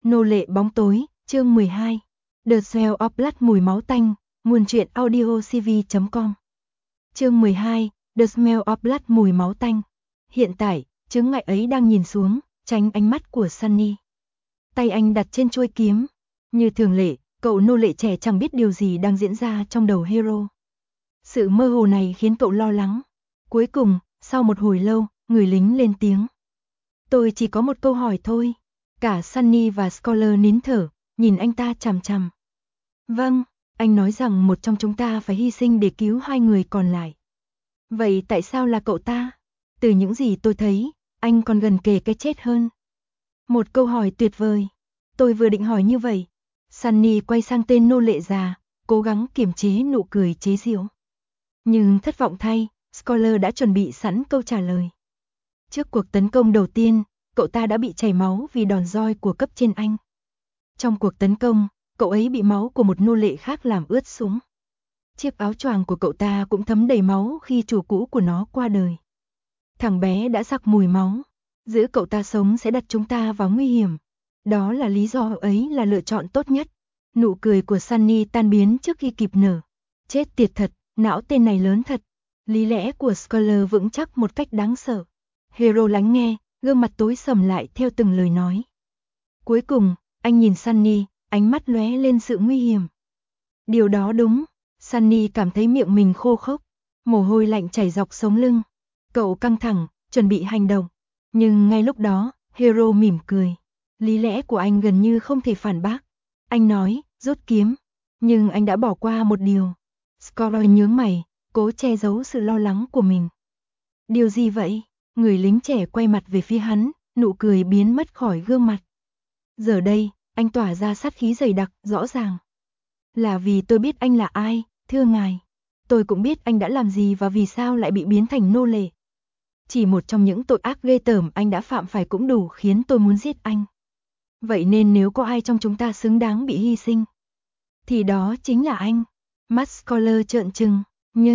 Nô lệ bóng tối, chương 12. The Smell of Blood, mùi máu tanh, nguồn truyện audio cv.com. Chương 12, The Smell of Blood, mùi máu tanh. Hiện tại, chướng ngại ấy đang nhìn xuống, tránh ánh mắt của Sunny. Tay anh đặt trên chuôi kiếm. Như thường lệ, cậu nô lệ trẻ chẳng biết điều gì đang diễn ra trong đầu Hero. Sự mơ hồ này khiến cậu lo lắng. Cuối cùng, sau một hồi lâu, người lính lên tiếng. Tôi chỉ có một câu hỏi thôi. Cả Sunny và Scholar nín thở, nhìn anh ta chằm chằm. Vâng, anh nói rằng một trong chúng ta phải hy sinh để cứu hai người còn lại. Vậy tại sao là cậu ta? Từ những gì tôi thấy, anh còn gần kề cái chết hơn. Một câu hỏi tuyệt vời. Tôi vừa định hỏi như vậy. Sunny quay sang tên nô lệ già, cố gắng kiềm chế nụ cười chế giễu. Nhưng thất vọng thay, Scholar đã chuẩn bị sẵn câu trả lời. Trước cuộc tấn công đầu tiên, cậu ta đã bị chảy máu vì đòn roi của cấp trên anh. Trong cuộc tấn công, cậu ấy bị máu của một nô lệ khác làm ướt sũng. Chiếc áo choàng của cậu ta cũng thấm đầy máu khi chủ cũ của nó qua đời. Thằng bé đã sặc mùi máu. Giữ cậu ta sống sẽ đặt chúng ta vào nguy hiểm. Đó là lý do ấy là lựa chọn tốt nhất. Nụ cười của Sunny tan biến trước khi kịp nở. Chết tiệt thật, não tên này lớn thật. Lý lẽ của Scholar vững chắc một cách đáng sợ. Hero lắng nghe, gương mặt tối sầm lại theo từng lời nói. Cuối cùng, anh nhìn Sunny, ánh mắt lóe lên sự nguy hiểm. Điều đó đúng. Sunny cảm thấy miệng mình khô khốc, mồ hôi lạnh chảy dọc sống lưng. Cậu căng thẳng, chuẩn bị hành động. Nhưng ngay lúc đó, Hero mỉm cười. Lý lẽ của anh gần như không thể phản bác. Anh nói, rút kiếm. Nhưng anh đã bỏ qua một điều. Scholar nhướng mày, cố che giấu sự lo lắng của mình. Điều gì vậy? Người lính trẻ quay mặt về phía hắn, nụ cười biến mất khỏi gương mặt. Giờ đây, anh tỏa ra sát khí dày đặc, rõ ràng. Là vì tôi biết anh là ai, thưa ngài. Tôi cũng biết anh đã làm gì và vì sao lại bị biến thành nô lệ. Chỉ một trong những tội ác ghê tởm anh đã phạm phải cũng đủ khiến tôi muốn giết anh. Vậy nên nếu có ai trong chúng ta xứng đáng bị hy sinh, thì đó chính là anh. Mắt Scholar trợn trừng,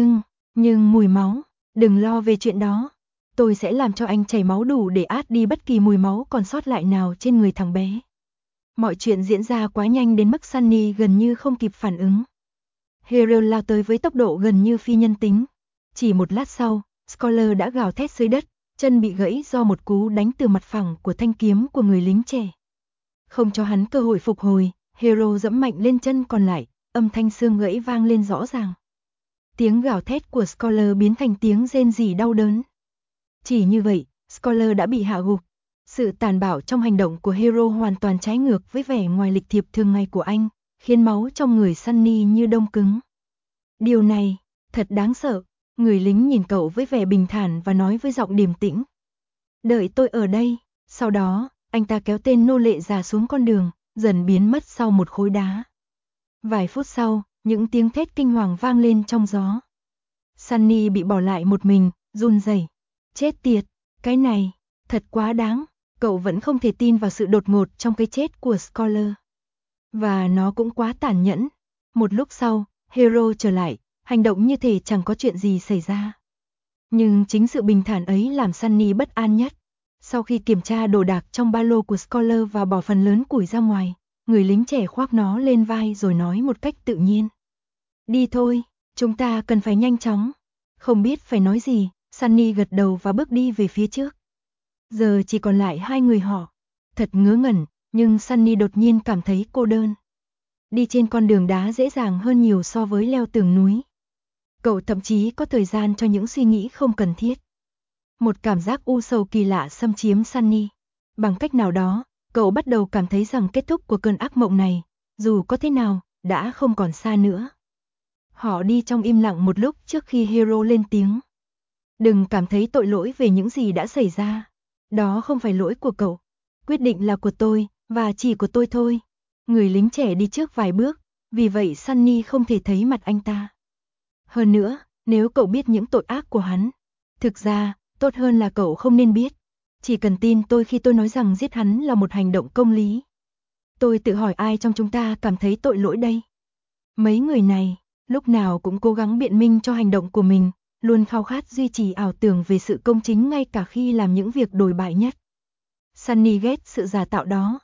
nhưng mùi máu, đừng lo về chuyện đó. Tôi sẽ làm cho anh chảy máu đủ để át đi bất kỳ mùi máu còn sót lại nào trên người thằng bé. Mọi chuyện diễn ra quá nhanh đến mức Sunny gần như không kịp phản ứng. Hero lao tới với tốc độ gần như phi nhân tính. Chỉ một lát sau, Scholar đã gào thét dưới đất, chân bị gãy do một cú đánh từ mặt phẳng của thanh kiếm của người lính trẻ. Không cho hắn cơ hội phục hồi, Hero giẫm mạnh lên chân còn lại, âm thanh xương gãy vang lên rõ ràng. Tiếng gào thét của Scholar biến thành tiếng rên rỉ đau đớn. Chỉ như vậy, Scholar đã bị hạ gục. Sự tàn bạo trong hành động của Hero hoàn toàn trái ngược với vẻ ngoài lịch thiệp thường ngày của anh, khiến máu trong người Sunny như đông cứng. Điều này, thật đáng sợ. Người lính nhìn cậu với vẻ bình thản và nói với giọng điềm tĩnh. Đợi tôi ở đây. Sau đó, anh ta kéo tên nô lệ già xuống con đường, dần biến mất sau một khối đá. Vài phút sau, những tiếng thét kinh hoàng vang lên trong gió. Sunny bị bỏ lại một mình, run rẩy. Chết tiệt, cái này, thật quá đáng. Cậu vẫn không thể tin vào sự đột ngột trong cái chết của Scholar. Và nó cũng quá tàn nhẫn. Một lúc sau, Hero trở lại, hành động như thể chẳng có chuyện gì xảy ra. Nhưng chính sự bình thản ấy làm Sunny bất an nhất. Sau khi kiểm tra đồ đạc trong ba lô của Scholar và bỏ phần lớn củi ra ngoài, người lính trẻ khoác nó lên vai rồi nói một cách tự nhiên. Đi thôi, chúng ta cần phải nhanh chóng. Không biết phải nói gì, Sunny gật đầu và bước đi về phía trước. Giờ chỉ còn lại hai người họ. Thật ngớ ngẩn, nhưng Sunny đột nhiên cảm thấy cô đơn. Đi trên con đường đá dễ dàng hơn nhiều so với leo tường núi. Cậu thậm chí có thời gian cho những suy nghĩ không cần thiết. Một cảm giác u sầu kỳ lạ xâm chiếm Sunny. Bằng cách nào đó, cậu bắt đầu cảm thấy rằng kết thúc của cơn ác mộng này, dù có thế nào, đã không còn xa nữa. Họ đi trong im lặng một lúc trước khi Hero lên tiếng. Đừng cảm thấy tội lỗi về những gì đã xảy ra. Đó không phải lỗi của cậu. Quyết định là của tôi, và chỉ của tôi thôi. Người lính trẻ đi trước vài bước, vì vậy Sunny không thể thấy mặt anh ta. Hơn nữa, nếu cậu biết những tội ác của hắn, thực ra, tốt hơn là cậu không nên biết. Chỉ cần tin tôi khi tôi nói rằng giết hắn là một hành động công lý. Tôi tự hỏi ai trong chúng ta cảm thấy tội lỗi đây? Mấy người này, lúc nào cũng cố gắng biện minh cho hành động của mình, luôn khao khát duy trì ảo tưởng về sự công chính ngay cả khi làm những việc đồi bại nhất. Sunny ghét sự giả tạo đó.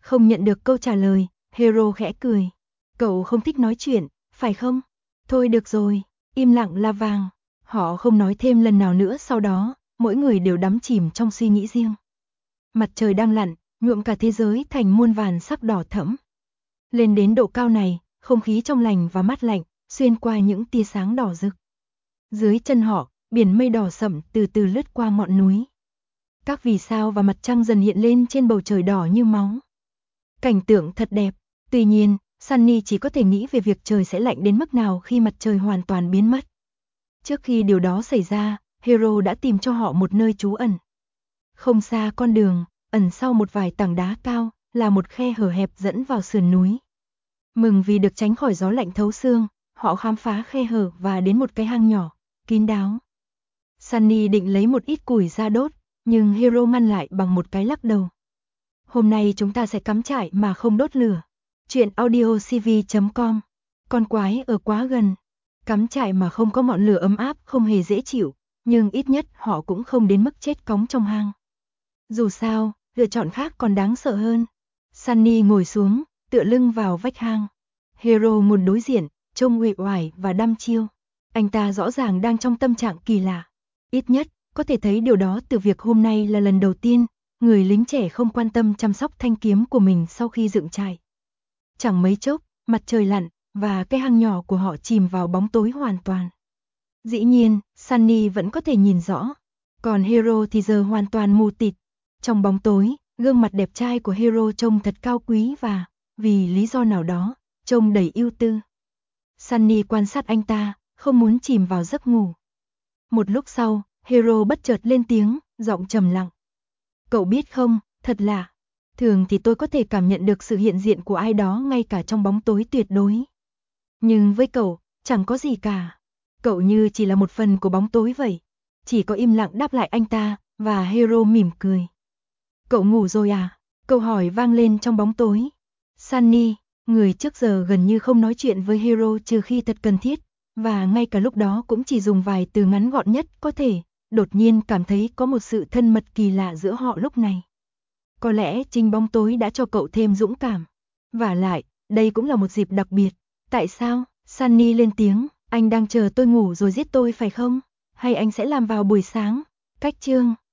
Không nhận được câu trả lời, Hero khẽ cười. Cậu không thích nói chuyện, phải không? Thôi được rồi, im lặng là vàng. Họ không nói thêm lần nào nữa sau đó, mỗi người đều đắm chìm trong suy nghĩ riêng. Mặt trời đang lặn, nhuộm cả thế giới thành muôn vàn sắc đỏ thẫm. Lên đến độ cao này, không khí trong lành và mát lạnh, xuyên qua những tia sáng đỏ rực. Dưới chân họ, biển mây đỏ sẫm từ từ lướt qua ngọn núi. Các vì sao và mặt trăng dần hiện lên trên bầu trời đỏ như máu. Cảnh tượng thật đẹp, tuy nhiên, Sunny chỉ có thể nghĩ về việc trời sẽ lạnh đến mức nào khi mặt trời hoàn toàn biến mất. Trước khi điều đó xảy ra, Hero đã tìm cho họ một nơi trú ẩn. Không xa con đường, ẩn sau một vài tảng đá cao, là một khe hở hẹp dẫn vào sườn núi. Mừng vì được tránh khỏi gió lạnh thấu xương, họ khám phá khe hở và đến một cái hang nhỏ, kín đáo. Sunny định lấy một ít củi ra đốt, nhưng Hero ngăn lại bằng một cái lắc đầu. Hôm nay chúng ta sẽ cắm trại mà không đốt lửa. Chuyện audiocv.com. Con quái ở quá gần. Cắm trại mà không có ngọn lửa ấm áp không hề dễ chịu, nhưng ít nhất họ cũng không đến mức chết cóng trong hang. Dù sao, lựa chọn khác còn đáng sợ hơn. Sunny ngồi xuống, tựa lưng vào vách hang. Hero ngồi đối diện, trông uể oải và đăm chiêu. Anh ta rõ ràng đang trong tâm trạng kỳ lạ. Ít nhất, có thể thấy điều đó từ việc hôm nay là lần đầu tiên, người lính trẻ không quan tâm chăm sóc thanh kiếm của mình sau khi dựng trại. Chẳng mấy chốc, mặt trời lặn, và cái hang nhỏ của họ chìm vào bóng tối hoàn toàn. Dĩ nhiên, Sunny vẫn có thể nhìn rõ, còn Hero thì giờ hoàn toàn mù tịt. Trong bóng tối, gương mặt đẹp trai của Hero trông thật cao quý và, vì lý do nào đó, trông đầy ưu tư. Sunny quan sát anh ta, không muốn chìm vào giấc ngủ. Một lúc sau, Hero bất chợt lên tiếng, giọng trầm lặng. Cậu biết không, thật lạ. Thường thì tôi có thể cảm nhận được sự hiện diện của ai đó ngay cả trong bóng tối tuyệt đối. Nhưng với cậu, chẳng có gì cả. Cậu như chỉ là một phần của bóng tối vậy. Chỉ có im lặng đáp lại anh ta, và Hero mỉm cười. Cậu ngủ rồi à? Câu hỏi vang lên trong bóng tối. Sunny, người trước giờ gần như không nói chuyện với Hero trừ khi thật cần thiết, và ngay cả lúc đó cũng chỉ dùng vài từ ngắn gọn nhất có thể, đột nhiên cảm thấy có một sự thân mật kỳ lạ giữa họ lúc này. Có lẽ chính bóng tối đã cho cậu thêm dũng cảm. Vả lại, đây cũng là một dịp đặc biệt. Tại sao? Sunny lên tiếng, anh đang chờ tôi ngủ rồi giết tôi phải không? Hay anh sẽ làm vào buổi sáng? Cách chương